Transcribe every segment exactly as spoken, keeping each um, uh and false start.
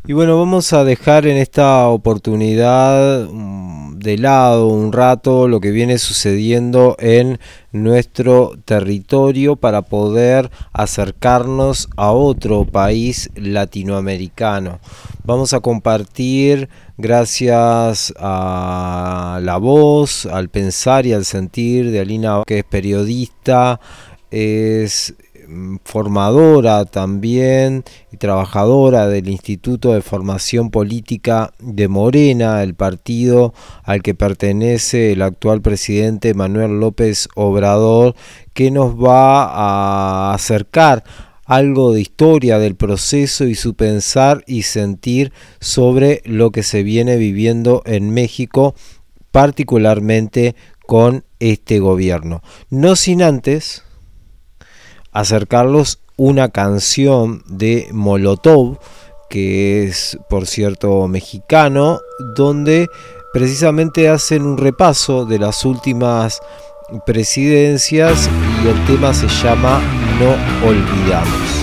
Y bueno, vamos a dejar en esta oportunidad de lado un rato lo que viene sucediendo en nuestro territorio para poder acercarnos a otro país latinoamericano. Vamos a compartir, gracias a la voz, al pensar y al sentir de Alina, que es periodista, es formadora también y trabajadora del Instituto de Formación Política de Morena, el partido al que pertenece el actual presidente Manuel López Obrador, que nos va a acercar algo de historia del proceso y su pensar y sentir sobre lo que se viene viviendo en México, particularmente con este gobierno. No sin antes acercarlos una canción de Molotov, que es, por cierto, mexicano, donde precisamente hacen un repaso de las últimas presidencias y el tema se llama No Olvidamos.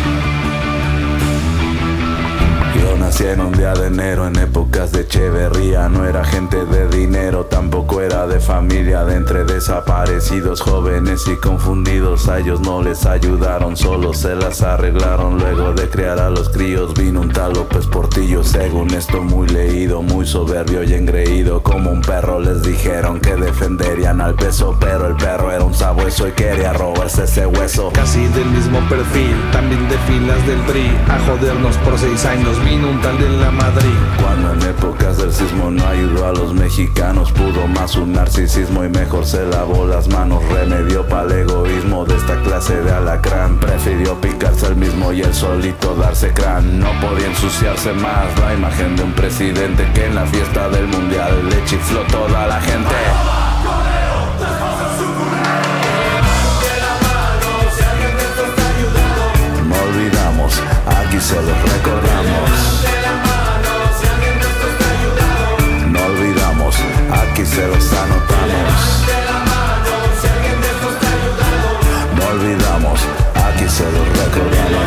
Nací en un día de enero en épocas de Echeverría. No era gente de dinero, tampoco era de familia. De entre desaparecidos, jóvenes y confundidos, a ellos no les ayudaron, solo se las arreglaron. Luego de criar a los críos vino un tal López Portillo. Según esto muy leído, muy soberbio y engreído. Como un perro les dijeron que defenderían al peso, pero el perro era un sabueso y quería robarse ese hueso. Casi del mismo perfil, también de filas del P R I. A jodernos por seis años vino un tal de la Madrid. Cuando en épocas del sismo no ayudó a los mexicanos, pudo más un narcisismo y mejor se lavó las manos. Remedio para el egoísmo de esta clase de alacrán. Prefirió picarse el mismo y el solito darse crán. No podía ensuciarse más la imagen de un presidente que en la fiesta del mundial le chifló toda la gente. No olvidamos, aquí se los recordamos. No olvidamos, aquí se los anotamos. No olvidamos, aquí se los recordamos.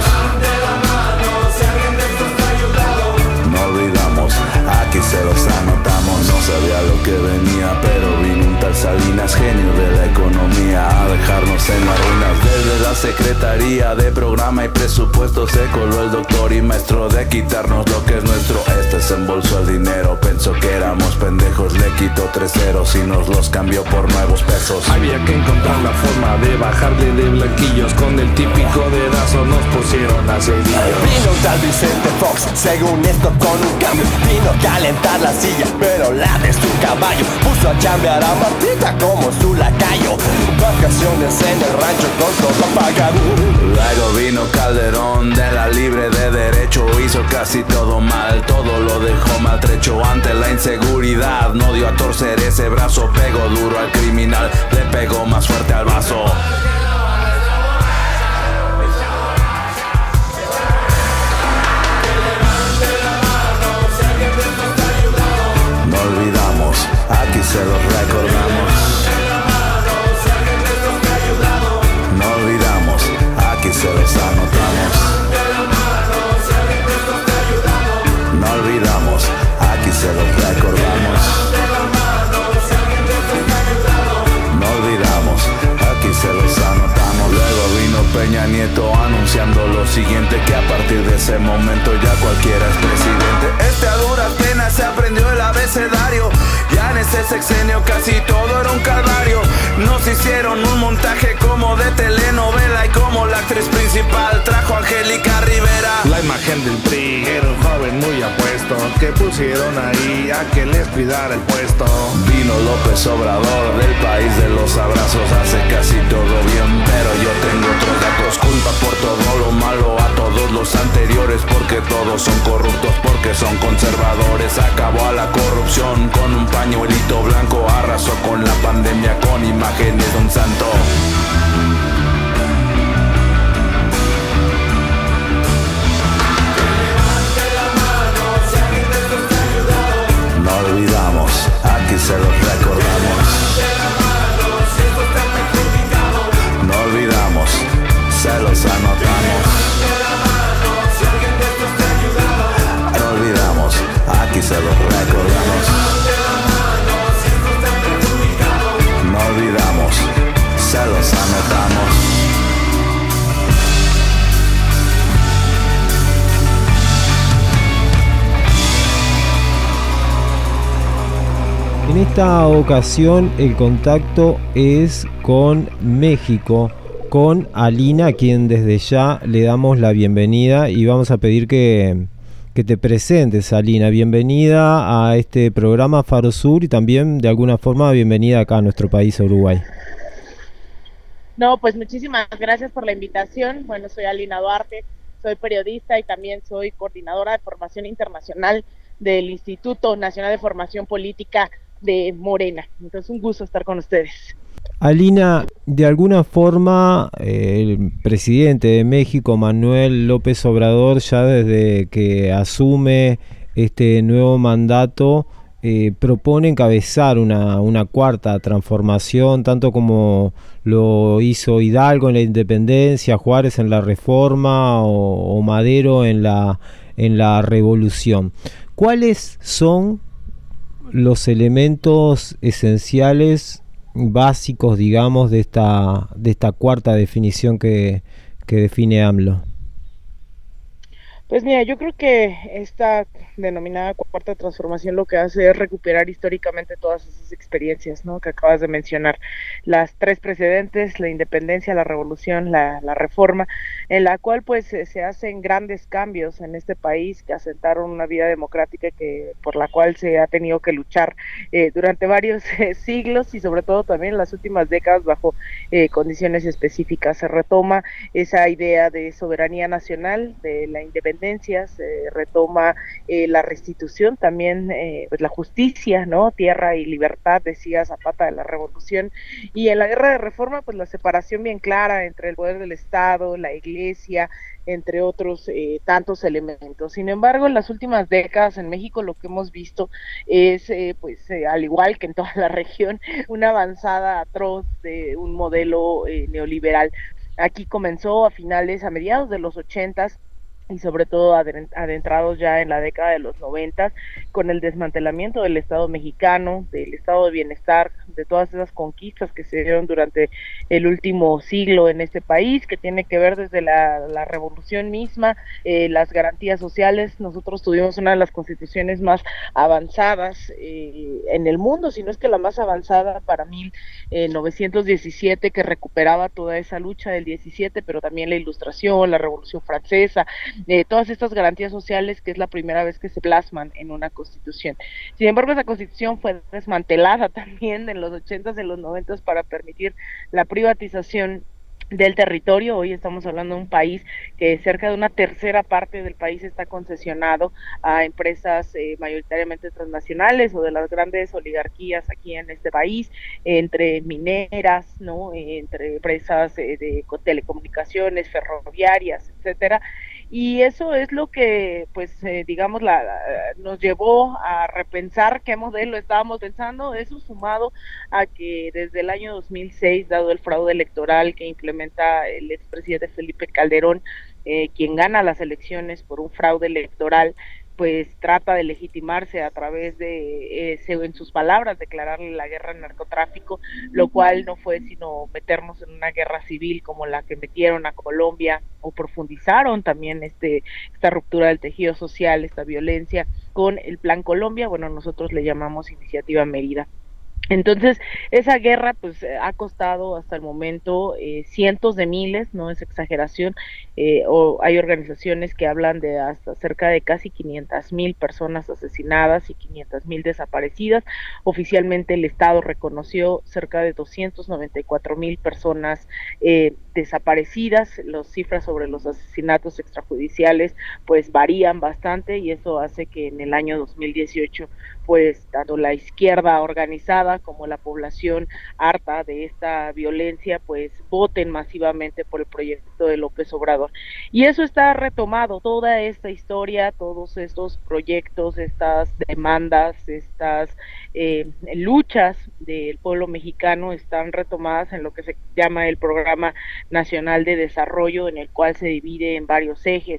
No olvidamos, aquí se los anotamos. No sabía lo que venía, pero vino un tal Salinas, genio de la economía, a dejarnos en las ruinas. Desde la Secretaría de Programa y Presupuesto se coló el doctor y maestro de quitarnos lo que es nuestro. Este se embolsó el dinero, pensó que éramos pendejos, le quitó tres ceros y nos los cambió por nuevos pesos. Había que encontrar la forma de bajarle de blanquillos, con el típico dedazo nos pusieron a seguir. Vino un tal Vicente Fox, según esto con un cambio. Vino a calentar la silla, pero la de su caballo. Puso a chambear a Martita como su lacayo. Vacaciones en el rancho con todo pagado. Luego vino Calderón de la libre de derecho. Hizo casi todo mal, todo lo dejó maltrecho. Ante la inseguridad no dio a torcer ese brazo. Pegó duro al criminal, le pegó más fuerte al vaso. No olvidamos, aquí se los recordamos. No olvidamos, aquí se los anotamos. No olvidamos, aquí se los recordamos. No olvidamos, aquí se los anotamos. Luego vino Peña Nieto anunciando lo siguiente, que a partir de ese momento ya cualquiera es presidente. Este a duras penas se aprendió el abecedario. Ya en ese sexenio casi todo era un calvario. Nos hicieron un montaje como de telenovela y como la actriz principal trajo a Angélica Rivera. La imagen del P R I era un joven muy apuesto, que pusieron ahí a que les cuidara el puesto. Vino López Obrador del país de los abrazos, hace casi todo bien, pero yo tengo otros datos. Culpa por todo lo malo a todos los anteriores, porque todos son corruptos, porque son conservadores. Acabó a la corrupción con un pañuelito blanco, arrasó con la pandemia con imágenes de un santo. No olvidamos, aquí se los recordamos. No olvidamos, se los anotamos. No olvidamos. se los recordamos. No olvidamos, se los anotamos. En esta ocasión el contacto es con México, con Alina, a quien desde ya le damos la bienvenida y vamos a pedir que, que te presentes, Alina. Bienvenida a este programa Faro Sur y también de alguna forma bienvenida acá a nuestro país, Uruguay. No, pues muchísimas gracias por la invitación. Bueno, soy Alina Duarte, soy periodista y también soy coordinadora de formación internacional del Instituto Nacional de Formación Política de Morena. Entonces, un gusto estar con ustedes. Alina, de alguna forma eh, el presidente de México, Manuel López Obrador, ya desde que asume este nuevo mandato, eh, propone encabezar una, una cuarta transformación, tanto como lo hizo Hidalgo en la independencia, Juárez en la reforma o, o Madero en la, en la revolución. ¿Cuáles son los elementos esenciales, básicos, digamos, de esta de esta cuarta definición que, que define AMLO? Pues mira, yo creo que esta denominada cuarta transformación lo que hace es recuperar históricamente todas esas experiencias, ¿no?, que acabas de mencionar, las tres precedentes, la independencia, la revolución, la, la reforma, en la cual pues se hacen grandes cambios en este país que asentaron una vida democrática que por la cual se ha tenido que luchar eh, durante varios eh, siglos y sobre todo también en las últimas décadas bajo eh, condiciones específicas. Se retoma esa idea de soberanía nacional, de la independencia, se retoma eh, la restitución, también eh, pues la justicia, ¿no?, tierra y libertad, decía Zapata de la Revolución, y en la guerra de reforma pues la separación bien clara entre el poder del Estado, la Iglesia, entre otros eh, tantos elementos. Sin embargo, en las últimas décadas en México lo que hemos visto es, eh, pues eh, al igual que en toda la región, una avanzada atroz de un modelo eh, neoliberal. Aquí comenzó a finales, a mediados de los ochentas, y sobre todo adentrados ya en la década de los noventas, con el desmantelamiento del Estado mexicano, del Estado de Bienestar, de todas esas conquistas que se dieron durante el último siglo en este país, que tiene que ver desde la, la revolución misma, eh, las garantías sociales. Nosotros tuvimos una de las constituciones más avanzadas eh, en el mundo, si no es que la más avanzada para mil novecientos diecisiete, que recuperaba toda esa lucha del diecisiete, pero también la Ilustración, la Revolución Francesa, de todas estas garantías sociales, que es la primera vez que se plasman en una constitución. Sin embargo, esa constitución fue desmantelada también en los ochentas, en los noventas, para permitir la privatización del territorio. Hoy estamos hablando de un país que cerca de una tercera parte del país está concesionado a empresas eh, mayoritariamente transnacionales o de las grandes oligarquías aquí en este país, entre mineras, no, entre empresas eh, de telecomunicaciones, ferroviarias, etcétera. Y eso es lo que, pues, eh, digamos, la, la, nos llevó a repensar qué modelo estábamos pensando. Eso sumado a que desde el año dos mil seis, dado el fraude electoral que implementa el expresidente Felipe Calderón, eh, quien gana las elecciones por un fraude electoral, pues trata de legitimarse a través de, eh, en sus palabras, declararle la guerra al narcotráfico, lo cual no fue sino meternos en una guerra civil como la que metieron a Colombia, o profundizaron también este esta ruptura del tejido social, esta violencia, con el Plan Colombia. Bueno, nosotros le llamamos Iniciativa Mérida. Entonces, esa guerra pues ha costado hasta el momento eh, cientos de miles, no es exageración, eh, o hay organizaciones que hablan de hasta cerca de casi quinientas mil personas asesinadas y quinientas mil desaparecidas. Oficialmente el Estado reconoció cerca de doscientos noventa y cuatro mil personas eh, desaparecidas. Las cifras sobre los asesinatos extrajudiciales pues varían bastante, y eso hace que en el año dos mil dieciocho pues tanto la izquierda organizada como la población harta de esta violencia pues voten masivamente por el proyecto de López Obrador. Y eso está retomado, toda esta historia, todos estos proyectos, estas demandas, estas eh, luchas del pueblo mexicano están retomadas en lo que se llama el Programa Nacional de Desarrollo, en el cual se divide en varios ejes, en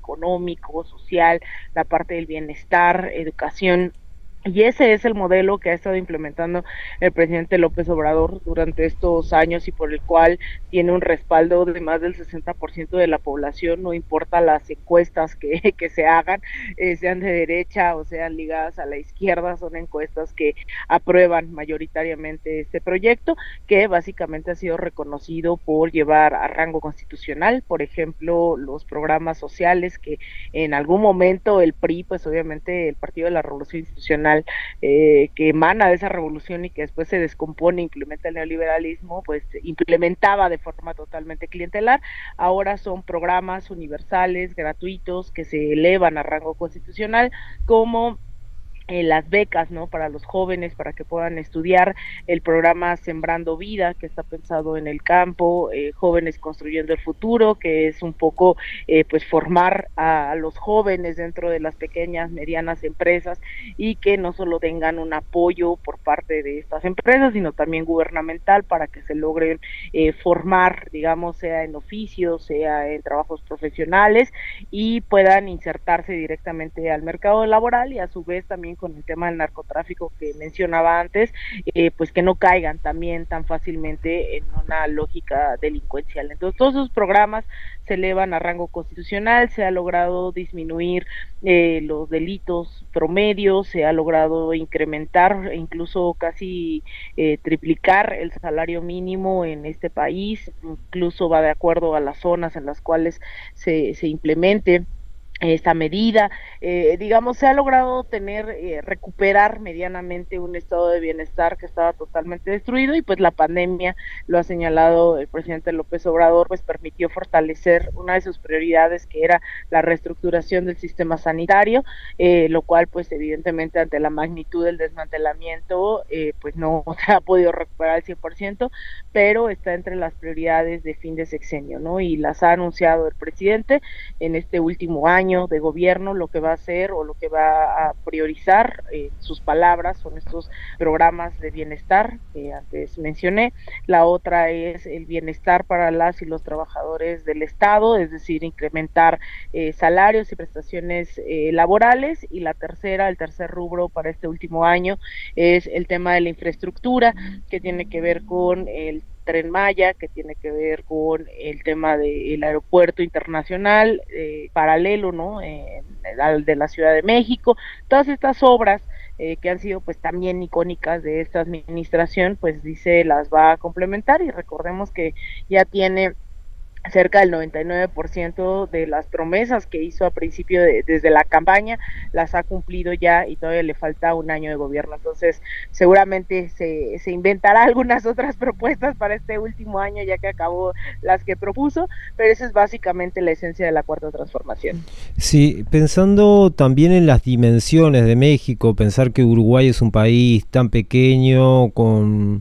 económico, social, la parte del bienestar, educación. Y ese es el modelo que ha estado implementando el presidente López Obrador durante estos años y por el cual tiene un respaldo de más del sesenta por ciento de la población, no importa las encuestas que, que se hagan, eh, sean de derecha o sean ligadas a la izquierda, son encuestas que aprueban mayoritariamente este proyecto, que básicamente ha sido reconocido por llevar a rango constitucional, por ejemplo, los programas sociales que en algún momento el P R I, pues obviamente el Partido de la Revolución Institucional, Eh, que emana de esa revolución y que después se descompone, implementa el neoliberalismo, pues implementaba de forma totalmente clientelar. Ahora son programas universales, gratuitos, que se elevan a rango constitucional, como Eh, las becas, ¿no? Para los jóvenes, para que puedan estudiar, el programa Sembrando Vida, que está pensado en el campo, eh, Jóvenes Construyendo el Futuro, que es un poco, eh, pues, formar a, a los jóvenes dentro de las pequeñas, medianas empresas, y que no solo tengan un apoyo por parte de estas empresas, sino también gubernamental, para que se logren eh, formar, digamos, sea en oficios, sea en trabajos profesionales, y puedan insertarse directamente al mercado laboral, y a su vez también con el tema del narcotráfico que mencionaba antes, eh, pues que no caigan también tan fácilmente en una lógica delincuencial. Entonces todos esos programas se elevan a rango constitucional, se ha logrado disminuir eh, los delitos promedios, se ha logrado incrementar, incluso casi eh, triplicar el salario mínimo en este país, incluso va de acuerdo a las zonas en las cuales se, se implemente esta medida, eh, digamos, se ha logrado tener, eh, recuperar medianamente un estado de bienestar que estaba totalmente destruido, y pues la pandemia, lo ha señalado el presidente López Obrador, pues permitió fortalecer una de sus prioridades, que era la reestructuración del sistema sanitario, eh, lo cual pues evidentemente ante la magnitud del desmantelamiento, eh, pues no se ha podido recuperar al cien por ciento, pero está entre las prioridades de fin de sexenio, ¿no? Y las ha anunciado el presidente en este último año de gobierno. Lo que va a hacer o lo que va a priorizar, eh, sus palabras, son estos programas de bienestar que antes mencioné. La otra es el bienestar para las y los trabajadores del Estado, es decir, incrementar eh, salarios y prestaciones eh, laborales. Y la tercera, el tercer rubro para este último año, es el tema de la infraestructura, que tiene que ver con el Tren Maya, que tiene que ver con el tema del aeropuerto internacional eh, paralelo, ¿no? Eh, al de la Ciudad de México. Todas estas obras eh, que han sido pues también icónicas de esta administración, pues dice las va a complementar, y recordemos que ya tiene cerca del noventa y nueve por ciento de las promesas que hizo a principio de, desde la campaña, las ha cumplido ya, y todavía le falta un año de gobierno. Entonces seguramente se, se inventará algunas otras propuestas para este último año, ya que acabó las que propuso, pero esa es básicamente la esencia de la Cuarta Transformación. Sí, pensando también en las dimensiones de México, pensar que Uruguay es un país tan pequeño, con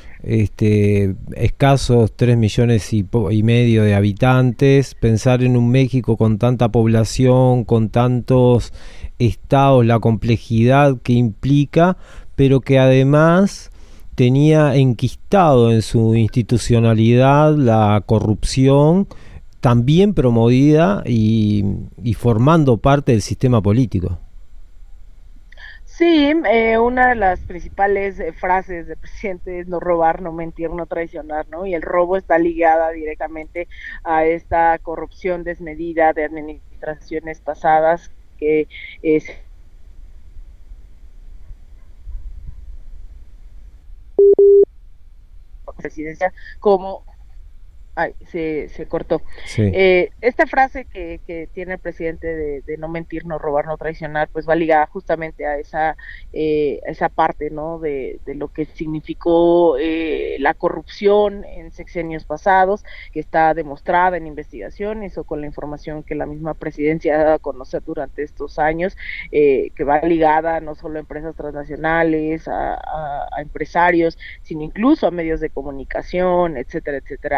Este, escasos tres millones y, y medio de habitantes, pensar en un México con tanta población, con tantos estados, la complejidad que implica, pero que además tenía enquistado en su institucionalidad la corrupción, también promovida y, y formando parte del sistema político. Sí, eh, una de las principales eh, frases del presidente es no robar, no mentir, no traicionar, ¿no? Y el robo está ligada directamente a esta corrupción desmedida de administraciones pasadas que es presidencia como Ay, se, se cortó. Sí. Eh, esta frase que, que tiene el presidente de, de no mentir, no robar, no traicionar, pues va ligada justamente a esa, eh, a esa parte, ¿no? De, de lo que significó eh, la corrupción en sexenios pasados, que está demostrada en investigaciones o con la información que la misma presidencia ha dado a conocer durante estos años, eh, que va ligada no solo a empresas transnacionales, a, a, a empresarios, sino incluso a medios de comunicación, etcétera, etcétera. Y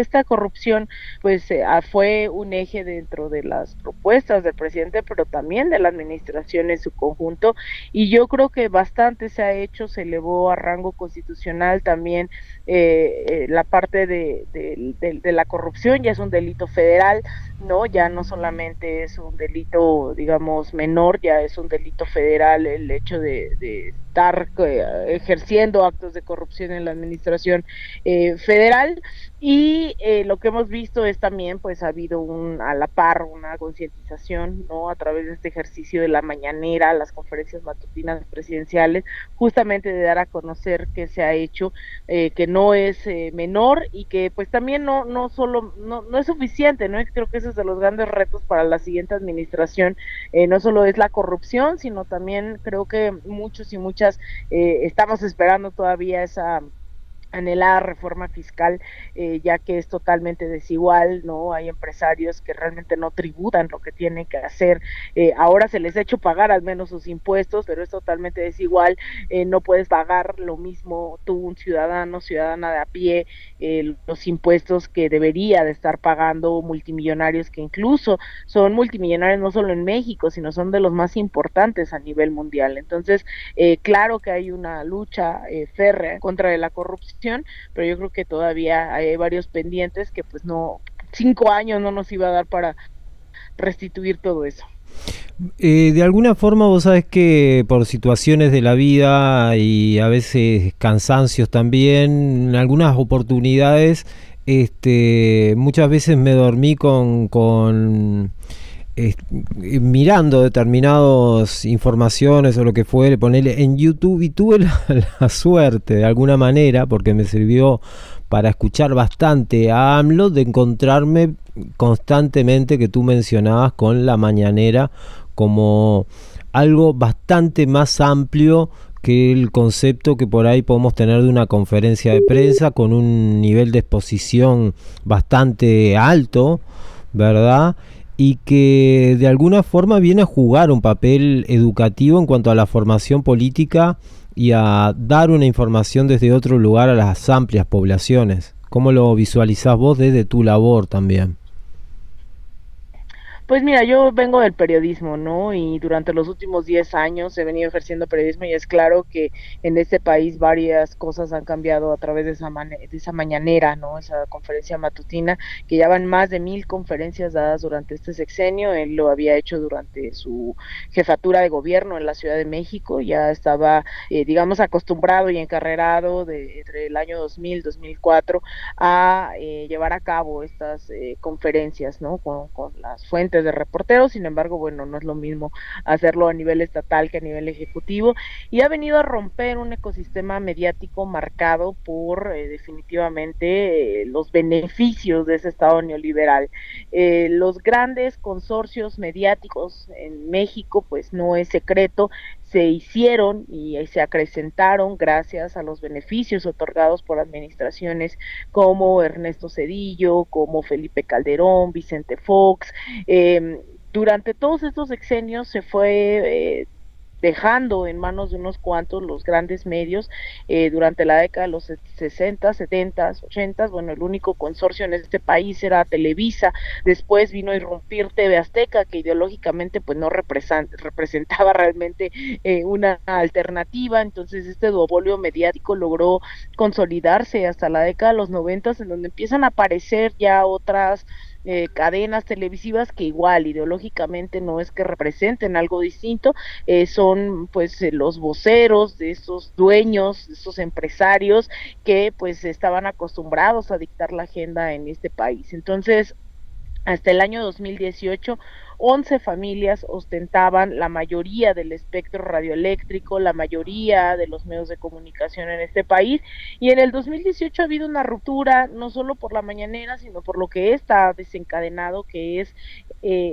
esta corrupción pues eh, fue un eje dentro de las propuestas del presidente, pero también de la administración en su conjunto, y yo creo que bastante se ha hecho. Se elevó a rango constitucional también eh, eh, la parte de, de, de, de la corrupción, ya es un delito federal, no, ya no solamente es un delito, digamos, menor, ya es un delito federal el hecho de, de estar eh, ejerciendo actos de corrupción en la administración eh, federal. Y eh, lo que hemos visto es también, pues ha habido un, a la par una concientización, ¿no? A través de este ejercicio de la mañanera, las conferencias matutinas presidenciales, justamente de dar a conocer que se ha hecho, eh, que no es eh, menor, y que pues también no, no solo, no, no es suficiente, ¿no? Creo que ese es de los grandes retos para la siguiente administración, eh, no solo es la corrupción, sino también creo que muchos y muchas eh, estamos esperando todavía esa anhelada reforma fiscal, eh, ya que es totalmente desigual, ¿no? Hay empresarios que realmente no tributan lo que tienen que hacer, eh, ahora se les ha hecho pagar al menos sus impuestos, pero es totalmente desigual, eh, no puedes pagar lo mismo tú, un ciudadano, ciudadana de a pie, eh, los impuestos que debería de estar pagando multimillonarios, que incluso son multimillonarios no solo en México, sino son de los más importantes a nivel mundial. Entonces, eh, claro que hay una lucha eh, férrea contra la corrupción, pero yo creo que todavía hay varios pendientes que pues no, cinco años no nos iba a dar para restituir todo eso. Eh, de alguna forma vos sabés que por situaciones de la vida y a veces cansancios también, en algunas oportunidades, este, muchas veces me dormí con... con Eh, mirando determinadas informaciones o lo que fuere, ponerle en YouTube, y tuve la, la suerte de alguna manera, porque me sirvió para escuchar bastante a AMLO, de encontrarme constantemente, que tú mencionabas, con la mañanera como algo bastante más amplio que el concepto que por ahí podemos tener de una conferencia de prensa, con un nivel de exposición bastante alto, ¿verdad? Y que de alguna forma viene a jugar un papel educativo en cuanto a la formación política y a dar una información desde otro lugar a las amplias poblaciones. ¿Cómo lo visualizás vos desde tu labor también? Pues mira, yo vengo del periodismo, ¿no? Y durante los últimos diez años he venido ejerciendo periodismo, y es claro que en este país varias cosas han cambiado a través de esa, de esa mañanera, ¿no? Esa conferencia matutina, que ya van más de mil conferencias dadas durante este sexenio. Él lo había hecho durante su jefatura de gobierno en la Ciudad de México, ya estaba, eh, digamos, acostumbrado y encarrerado de, entre el año dos mil, dos mil cuatro a eh, llevar a cabo estas eh, conferencias, ¿no? Con, con las fuentes de reporteros. Sin embargo, bueno, no es lo mismo hacerlo a nivel estatal que a nivel ejecutivo, y ha venido a romper un ecosistema mediático marcado por eh, definitivamente eh, los beneficios de ese Estado neoliberal. Eh, los grandes consorcios mediáticos en México, pues no es secreto, se hicieron y se acrecentaron gracias a los beneficios otorgados por administraciones como Ernesto Zedillo, como Felipe Calderón, Vicente Fox. Eh, durante todos estos sexenios se fue eh, dejando en manos de unos cuantos los grandes medios. Eh, durante la década de los sesenta, setenta, ochenta, bueno, el único consorcio en este país era Televisa. Después vino a irrumpir T V Azteca, que ideológicamente pues no representaba realmente eh, una alternativa. Entonces este duopolio mediático logró consolidarse hasta la década de los noventas, en donde empiezan a aparecer ya otras Eh, cadenas televisivas que igual ideológicamente no es que representen algo distinto, eh, son pues eh, los voceros de estos dueños, de estos empresarios que pues estaban acostumbrados a dictar la agenda en este país. Entonces, hasta el año dos mil dieciocho, once familias ostentaban la mayoría del espectro radioeléctrico, la mayoría de los medios de comunicación en este país, y en el dos mil dieciocho ha habido una ruptura, no solo por la mañanera, sino por lo que está desencadenado, que es eh,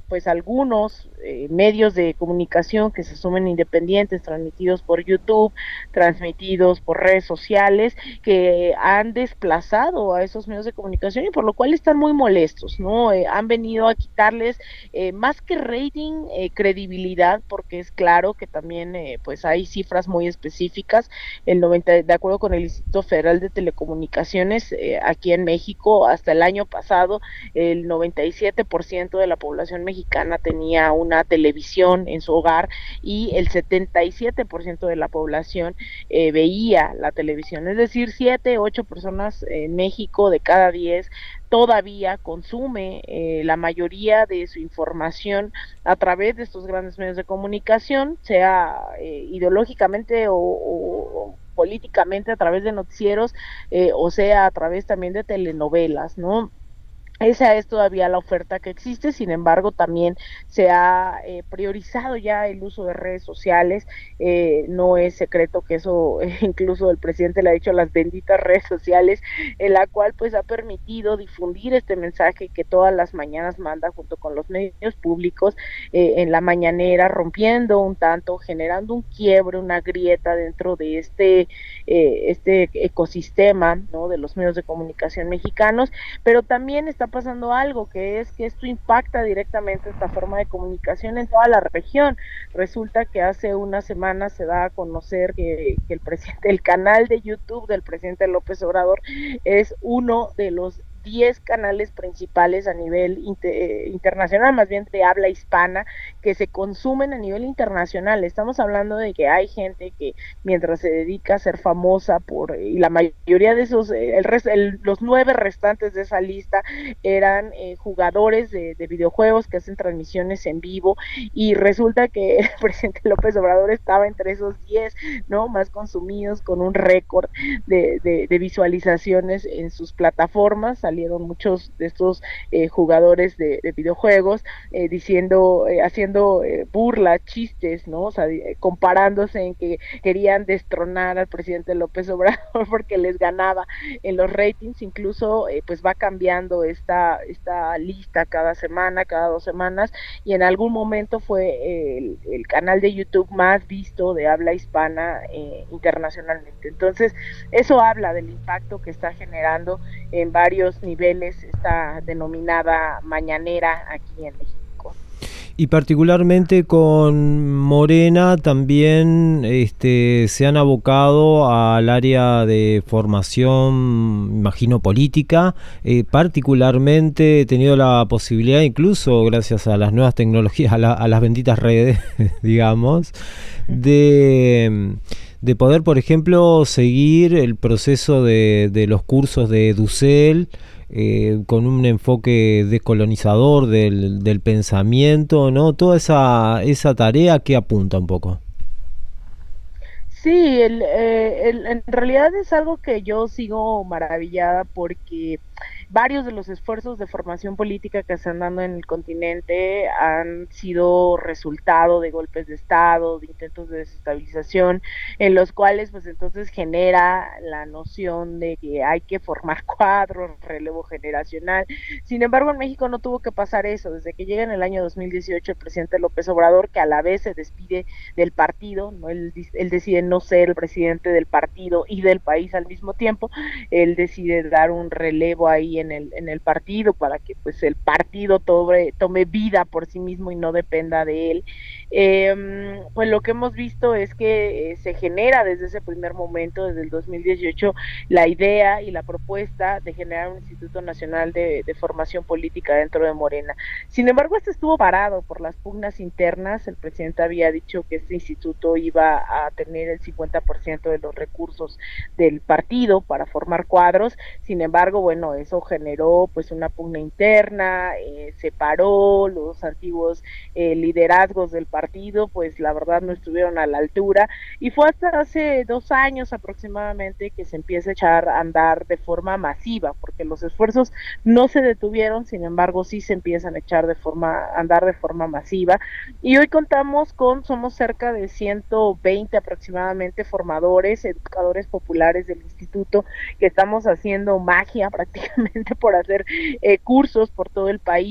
pues algunos eh, medios de comunicación que se asumen independientes, transmitidos por YouTube, transmitidos por redes sociales, que han desplazado a esos medios de comunicación y por lo cual están muy molestos, ¿no? Eh, han venido a quitarles eh, más que rating, eh, credibilidad, porque es claro que también eh, pues hay cifras muy específicas. El noventa, de acuerdo con el Instituto Federal de Telecomunicaciones, eh, aquí en México, hasta el año pasado, el noventa y siete por ciento de la población mexicana tenía una televisión en su hogar y el setenta y siete por ciento de la población eh, veía la televisión, es decir, siete, ocho personas en México de cada diez todavía consume eh, la mayoría de su información a través de estos grandes medios de comunicación, sea eh, ideológicamente o, o, o políticamente a través de noticieros, eh, o sea a través también de telenovelas, ¿no? Esa es todavía la oferta que existe, sin embargo también se ha eh, priorizado ya el uso de redes sociales, eh, no es secreto que eso eh, incluso el presidente le ha dicho, las benditas redes sociales, en la cual pues ha permitido difundir este mensaje que todas las mañanas manda junto con los medios públicos eh, en la mañanera, rompiendo un tanto, generando un quiebre, una grieta dentro de este, eh, este ecosistema, ¿no?, de los medios de comunicación mexicanos, pero también está pasando algo, que es que esto impacta directamente esta forma de comunicación en toda la región. Resulta que hace unas semanas se da a conocer que, que el presidente, el canal de YouTube del presidente López Obrador es uno de los diez canales principales a nivel inter, eh, internacional, más bien de habla hispana, que se consumen a nivel internacional. Estamos hablando de que hay gente que mientras se dedica a ser famosa por, y la mayoría de esos, el rest, el, los nueve restantes de esa lista eran eh, jugadores de, de videojuegos que hacen transmisiones en vivo, y resulta que el presidente López Obrador estaba entre esos diez, ¿no?, más consumidos, con un récord de, de, de visualizaciones en sus plataformas. Salieron muchos de estos eh, jugadores de, de videojuegos eh, diciendo, eh, haciendo eh, burla, chistes, ¿no? O sea, eh, comparándose en que querían destronar al presidente López Obrador porque les ganaba en los ratings. Incluso eh, pues va cambiando esta, esta lista cada semana, cada dos semanas, y en algún momento fue el, el canal de YouTube más visto de habla hispana eh, internacionalmente. Entonces, eso habla del impacto que está generando en varios niveles esta denominada mañanera aquí en México. Y particularmente con Morena también este, se han abocado al área de formación, imagino, política. Eh, particularmente he tenido la posibilidad, incluso gracias a las nuevas tecnologías, a, la, a las benditas redes, digamos, de... de poder, por ejemplo, seguir el proceso de, de los cursos de Dussel, eh, con un enfoque descolonizador del, del pensamiento, ¿no? Toda esa, esa tarea que apunta un poco. Sí, el, eh, el, en realidad es algo que yo sigo maravillada, porque varios de los esfuerzos de formación política que se están dando en el continente han sido resultado de golpes de estado, de intentos de desestabilización, en los cuales pues entonces genera la noción de que hay que formar cuadros, relevo generacional. Sin embargo, en México no tuvo que pasar eso. Desde que llega en el año dos mil dieciocho el presidente López Obrador, que a la vez se despide del partido, ¿no? Él, él decide no ser el presidente del partido y del país al mismo tiempo, él decide dar un relevo ahí en el, en el partido para que pues el partido tome, tome vida por sí mismo y no dependa de él. Eh, pues lo que hemos visto es que eh, se genera desde ese primer momento, desde el dos mil dieciocho, la idea y la propuesta de generar un Instituto Nacional de, de Formación Política dentro de Morena. Sin embargo, esto estuvo parado por las pugnas internas. El presidente había dicho que este instituto iba a tener el cincuenta por ciento de los recursos del partido para formar cuadros. Sin embargo, bueno, eso generó pues una pugna interna, eh, separó los antiguos eh, liderazgos del partido, pues la verdad no estuvieron a la altura, y fue hasta hace dos años aproximadamente que se empieza a echar a andar de forma masiva, porque los esfuerzos no se detuvieron. Sin embargo, sí se empiezan a echar de forma, a andar de forma masiva, y hoy contamos con, somos cerca de ciento veinte aproximadamente formadores, educadores populares del instituto, que estamos haciendo magia prácticamente por hacer eh, cursos por todo el país.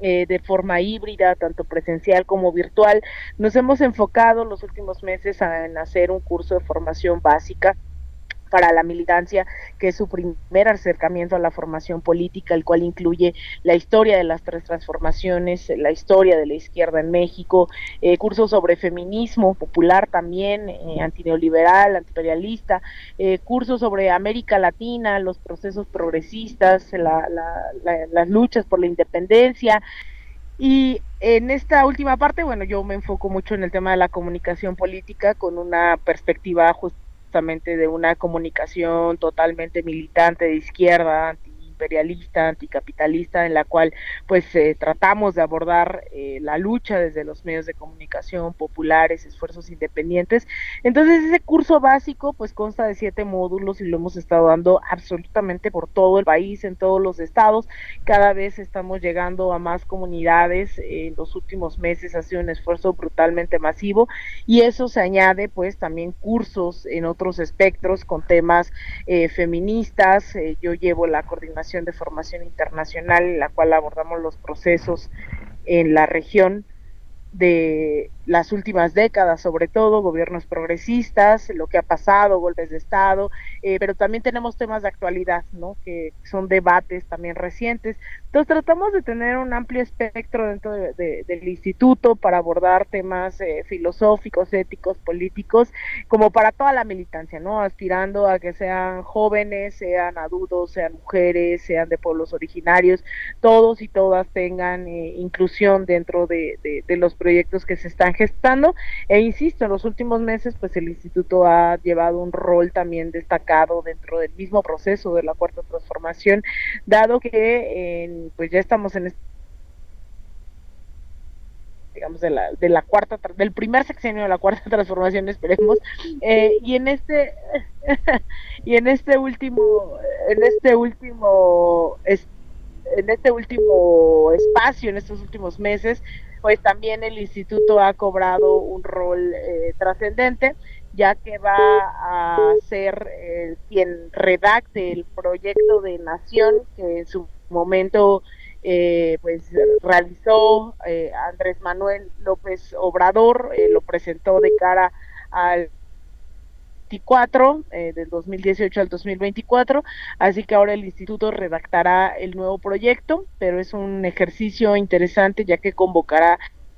eh, de forma híbrida, tanto presencial como virtual. Nos hemos enfocado los últimos meses a, en hacer un curso de formación básica para la militancia, que es su primer acercamiento a la formación política, el cual incluye la historia de las tres transformaciones, la historia de la izquierda en México, eh, cursos sobre feminismo popular también, eh, antineoliberal, antiimperialista, eh, cursos sobre América Latina, los procesos progresistas, la, la, la, las luchas por la independencia. Y en esta última parte, bueno, yo me enfoco mucho en el tema de la comunicación política con una perspectiva justamente de una comunicación totalmente militante de izquierda, antiimperialista, anticapitalista, en la cual pues eh, tratamos de abordar eh, la lucha desde los medios de comunicación populares, esfuerzos independientes. Entonces ese curso básico pues consta de siete módulos y lo hemos estado dando absolutamente por todo el país, en todos los estados. Cada vez estamos llegando a más comunidades. En los últimos meses ha sido un esfuerzo brutalmente masivo, y eso se añade pues también cursos en otros espectros con temas eh, feministas. Eh, yo llevo la coordinación de formación internacional, en la cual abordamos los procesos en la región de las últimas décadas, sobre todo gobiernos progresistas, lo que ha pasado, golpes de estado, eh, pero también tenemos temas de actualidad, ¿no? Que son debates también recientes. Entonces tratamos de tener un amplio espectro dentro de, de, del instituto para abordar temas eh, filosóficos, éticos, políticos, como para toda la militancia, ¿no? Aspirando a que sean jóvenes, sean adultos, sean mujeres, sean de pueblos originarios, todos y todas tengan eh, inclusión dentro de, de, de los proyectos que se están gestando. E insisto, en los últimos meses pues el instituto ha llevado un rol también destacado dentro del mismo proceso de la cuarta transformación, dado que eh, pues ya estamos en este, digamos de la de la cuarta del primer sexenio de la cuarta transformación, esperemos, eh, y en este y en este último en este último es, en este último espacio, en estos últimos meses, pues también el instituto ha cobrado un rol eh, trascendente, ya que va a ser eh, quien redacte el proyecto de nación que en su momento eh, pues realizó eh, Andrés Manuel López Obrador, eh, lo presentó de cara al veinticuatro, eh, del dos mil dieciocho al dos mil veinticuatro, así que ahora el instituto redactará el nuevo proyecto, pero es un ejercicio interesante ya que convocará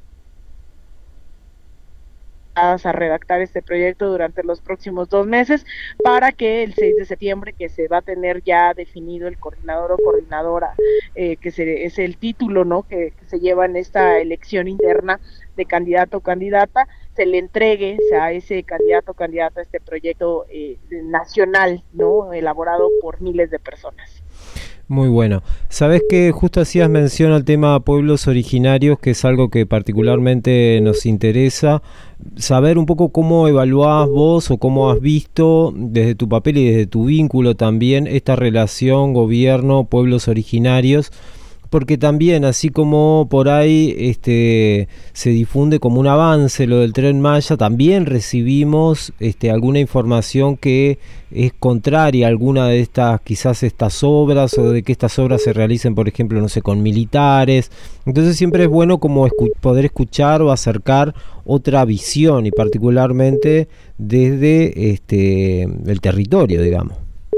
a redactar este proyecto durante los próximos dos meses para que el seis de septiembre, que se va a tener ya definido el coordinador o coordinadora, eh, que se, es el título, ¿no? que, que se lleva en esta elección interna de candidato o candidata, se le entregue a ese candidato o candidata este proyecto eh, nacional, ¿no? elaborado por miles de personas. Muy bueno. Sabes que justo hacías mención al tema pueblos originarios, que es algo que particularmente nos interesa. Saber un poco cómo evaluás vos o cómo has visto desde tu papel y desde tu vínculo también esta relación gobierno-pueblos originarios, porque también así como por ahí este se difunde como un avance lo del Tren Maya, también recibimos este alguna información que es contraria a alguna de estas, quizás estas obras, o de que estas obras se realicen, por ejemplo, no sé, con militares. Entonces siempre es bueno como escu- poder escuchar o acercar otra visión, y particularmente desde este el territorio, digamos.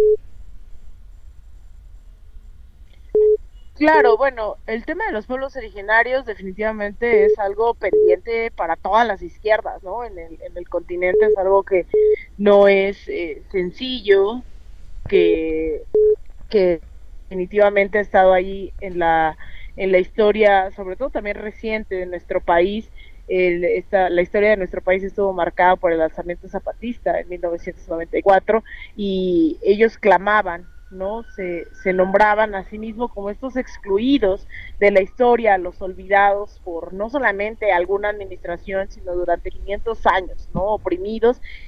Claro, bueno, el tema de los pueblos originarios definitivamente es algo pendiente para todas las izquierdas, ¿no? En el, en el continente es algo que no es eh, sencillo, que, que definitivamente ha estado ahí en la, en la historia, sobre todo también reciente de nuestro país. El, esta, la historia de nuestro país estuvo marcada por el alzamiento zapatista en mil novecientos noventa y cuatro, y ellos clamaban, ¿no? Se, se nombraban a sí mismos como estos excluidos de la historia, los olvidados por no solamente alguna administración, sino durante quinientos años, ¿no? Oprimidos,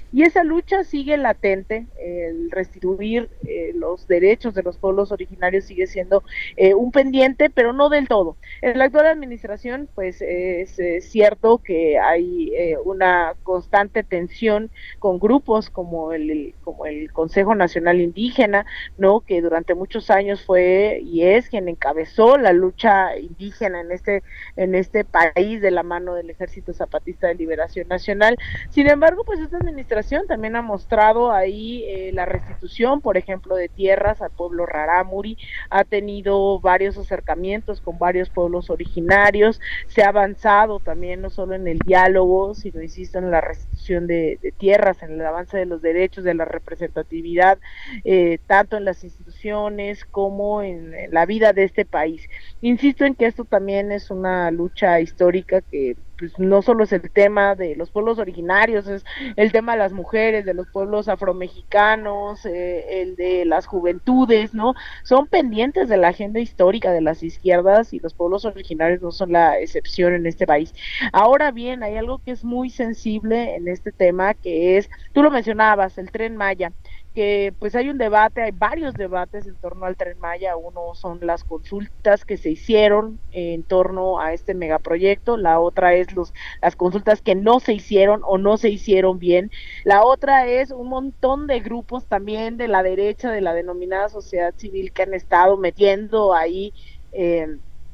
Y esa lucha sigue latente, el restituir eh, los derechos de los pueblos originarios sigue siendo eh, un pendiente, pero no del todo. En la actual administración, pues eh, es eh, cierto que hay eh, una constante tensión con grupos como el, el, como el Consejo Nacional Indígena, ¿no? Que durante muchos años fue y es quien encabezó la lucha indígena en este, en este país de la mano del Ejército Zapatista de Liberación Nacional. Sin embargo, pues esta administración también ha mostrado ahí eh, la restitución, por ejemplo, de tierras al pueblo rarámuri, ha tenido varios acercamientos con varios pueblos originarios, se ha avanzado también no solo en el diálogo, sino, insisto, en la restitución de, de tierras, en el avance de los derechos, de la representatividad, eh, tanto en las instituciones como en, en la vida de este país. Insisto en que esto también es una lucha histórica que pues no solo es el tema de los pueblos originarios, es el tema de las mujeres, de los pueblos afromexicanos, eh, el de las juventudes, ¿no? Son pendientes de la agenda histórica de las izquierdas y los pueblos originarios no son la excepción en este país. Ahora bien, hay algo que es muy sensible en este tema, que es, tú lo mencionabas, el Tren Maya, que pues hay un debate, hay varios debates en torno al Tren Maya. Uno son las consultas que se hicieron en torno a este megaproyecto, la otra es los, las consultas que no se hicieron o no se hicieron bien, la otra es un montón de grupos también de la derecha, de la denominada sociedad civil, que han estado metiendo ahí eh,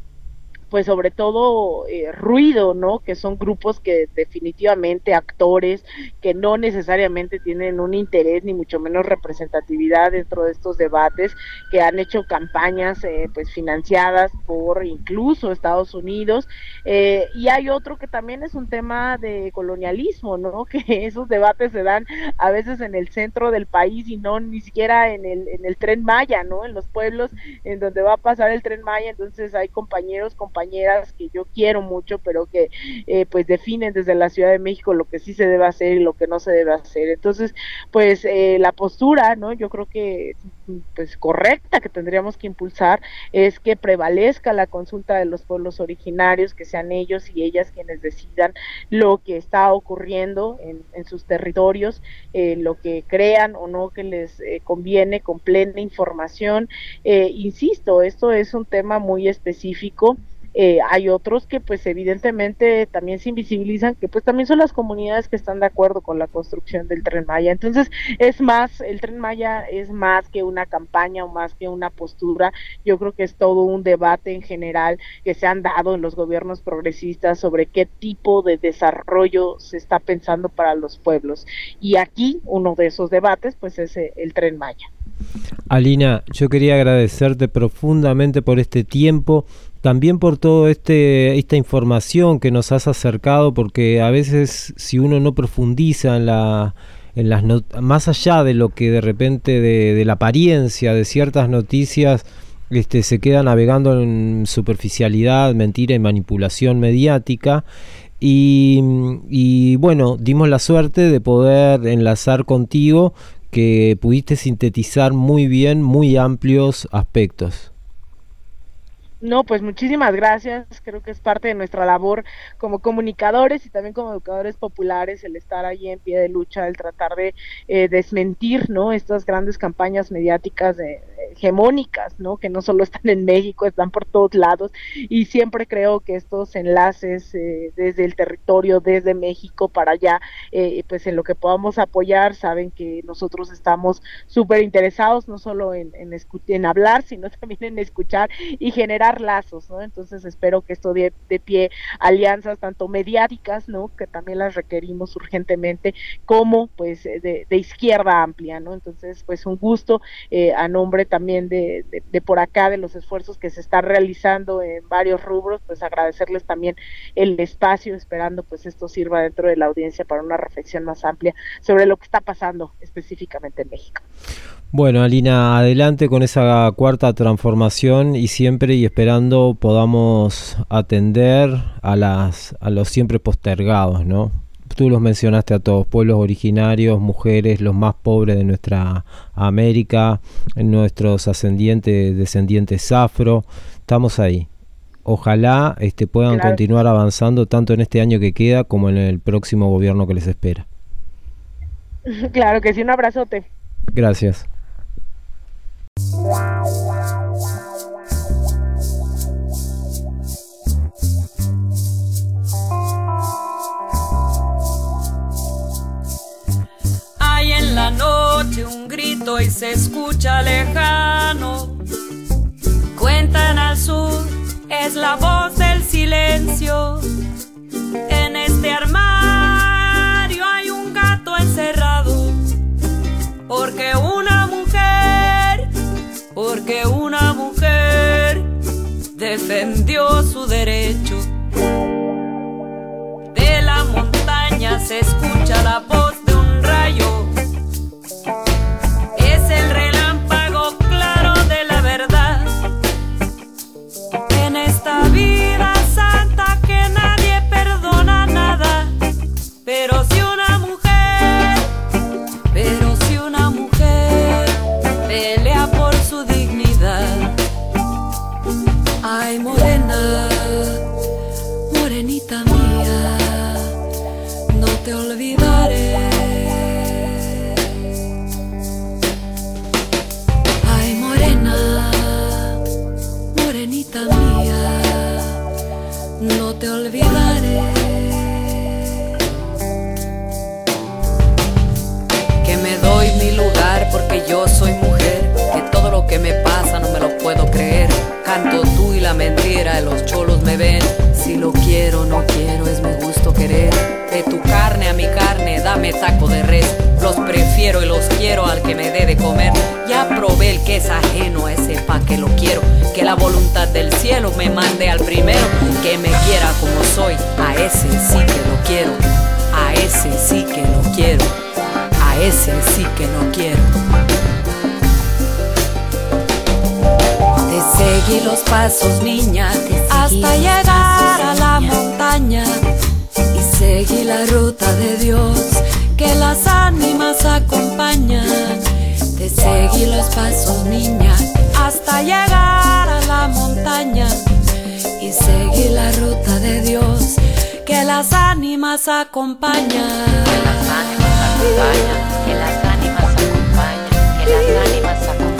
pues sobre todo eh, ruido, ¿no? Que son grupos que definitivamente, actores que no necesariamente tienen un interés ni mucho menos representatividad dentro de estos debates, que han hecho campañas eh, pues financiadas por incluso Estados Unidos, eh, y hay otro que también es un tema de colonialismo, ¿no? Que esos debates se dan a veces en el centro del país y no ni siquiera en el, en el Tren Maya, ¿no? En los pueblos en donde va a pasar el Tren Maya, entonces hay compañeros, compañeras que yo quiero mucho, pero que eh, pues definen desde la Ciudad de México lo que sí se debe hacer y lo que no se debe hacer. Entonces, pues eh, la postura, ¿no? Yo creo que pues correcta que tendríamos que impulsar es que prevalezca la consulta de los pueblos originarios, que sean ellos y ellas quienes decidan lo que está ocurriendo en, en sus territorios, eh, lo que crean o no que les eh, conviene, con plena información. Eh, insisto, esto es un tema muy específico. Eh, hay otros que pues evidentemente también se invisibilizan, que pues también son las comunidades que están de acuerdo con la construcción del Tren Maya. Entonces es más, el Tren Maya es más que una campaña o más que una postura. Yo creo que es todo un debate en general que se han dado en los gobiernos progresistas sobre qué tipo de desarrollo se está pensando para los pueblos, y aquí uno de esos debates pues es el Tren Maya. Alina, yo quería agradecerte profundamente por este tiempo, también por toda este, esta información que nos has acercado, porque a veces si uno no profundiza en la, en las not- más allá de lo que de repente de, de la apariencia de ciertas noticias, este, se queda navegando en superficialidad, mentira y manipulación mediática. Y, y bueno, dimos la suerte de poder enlazar contigo, que pudiste sintetizar muy bien, muy amplios aspectos. No, pues muchísimas gracias, creo que es parte de nuestra labor como comunicadores y también como educadores populares el estar ahí en pie de lucha, el tratar de eh, desmentir, ¿no? Estas grandes campañas mediáticas de, hegemónicas, ¿no? Que no solo están en México, están por todos lados, y siempre creo que estos enlaces eh, desde el territorio, desde México para allá, eh, pues en lo que podamos apoyar, saben que nosotros estamos súper interesados, no solo en, en, en hablar, sino también en escuchar y generar lazos, ¿no? Entonces espero que esto dé de pie alianzas tanto mediáticas, ¿no? Que también las requerimos urgentemente, como pues de, de izquierda amplia, ¿no? Entonces pues un gusto eh, a nombre también de, de, de por acá, de los esfuerzos que se están realizando en varios rubros, pues agradecerles también el espacio, esperando pues esto sirva dentro de la audiencia para una reflexión más amplia sobre lo que está pasando específicamente en México. Bueno, Alina, adelante con esa cuarta transformación y siempre y esperando podamos atender a las a los siempre postergados, ¿no? Tú los mencionaste a todos, pueblos originarios, mujeres, los más pobres de nuestra América, nuestros ascendientes, descendientes afro, estamos ahí. Ojalá este, puedan claro. continuar avanzando tanto en este año que queda como en el próximo gobierno que les espera. Claro que sí, un abrazote. Gracias. Hay en la noche un grito y se escucha lejano. Cuentan al sur, es la voz del silencio. En este armario hay un gato encerrado. Porque una mujer, porque una mujer defendió su derecho. De la montaña se escucha la voz de un rayo. Es el relámpago claro de la verdad. En esta vida santa que nadie perdona nada. Pero si una mujer, pero si una mujer pelea por su dignidad. Ay, morena, morenita mía, no te olvidaré. Ay, morena, morenita mía, no te olvidaré. Que me doy mi lugar porque yo soy mujer, que todo lo que me pasa no me lo puedo creer. Canto tú y la mentira, los cholos me ven. Si lo quiero, no quiero, es mi gusto querer. De tu carne a mi carne, dame taco de res. Los prefiero y los quiero al que me dé de comer. Ya probé el que es ajeno, a ese pa' que lo quiero. Que la voluntad del cielo me mande al primero. Que me quiera como soy, a ese sí que lo quiero. A ese sí que lo quiero. A ese sí que lo quiero. Te seguí los pasos, niña, hasta llegar a la montaña. Y seguí la ruta de Dios que las ánimas acompañan. Te seguí los pasos, niña, hasta llegar a la montaña. Y seguí la ruta de Dios que las ánimas acompañan. Que las ánimas acompañan, que las ánimas acompañan, que las ánimas acompañan.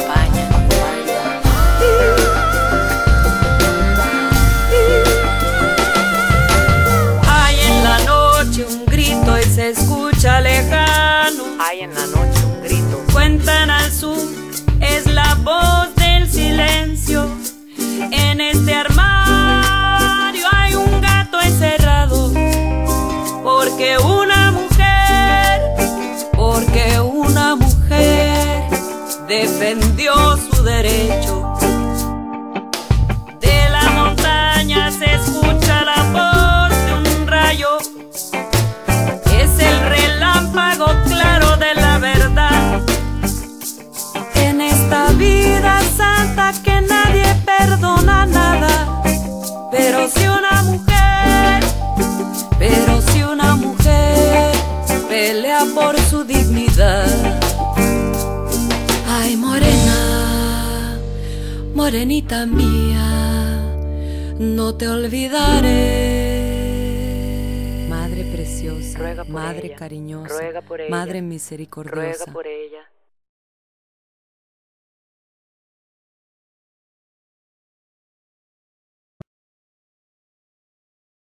Hay en la noche un grito y se escucha lejano. Hay en la noche un grito. Cuentan al sur, es la voz del silencio. En este armario hay un gato encerrado. Porque una mujer, porque una mujer defendió su derecho. De la montaña se escucha la voz de un rayo. Es el relámpago claro de la verdad. En esta vida santa que nadie perdona nada. Pero si una mujer, pero si una mujer pelea por su dignidad. Ay, morena, morenita mía, no te olvidaré. Madre preciosa, madre ella, cariñosa, madre ella, misericordiosa, ruega por ella.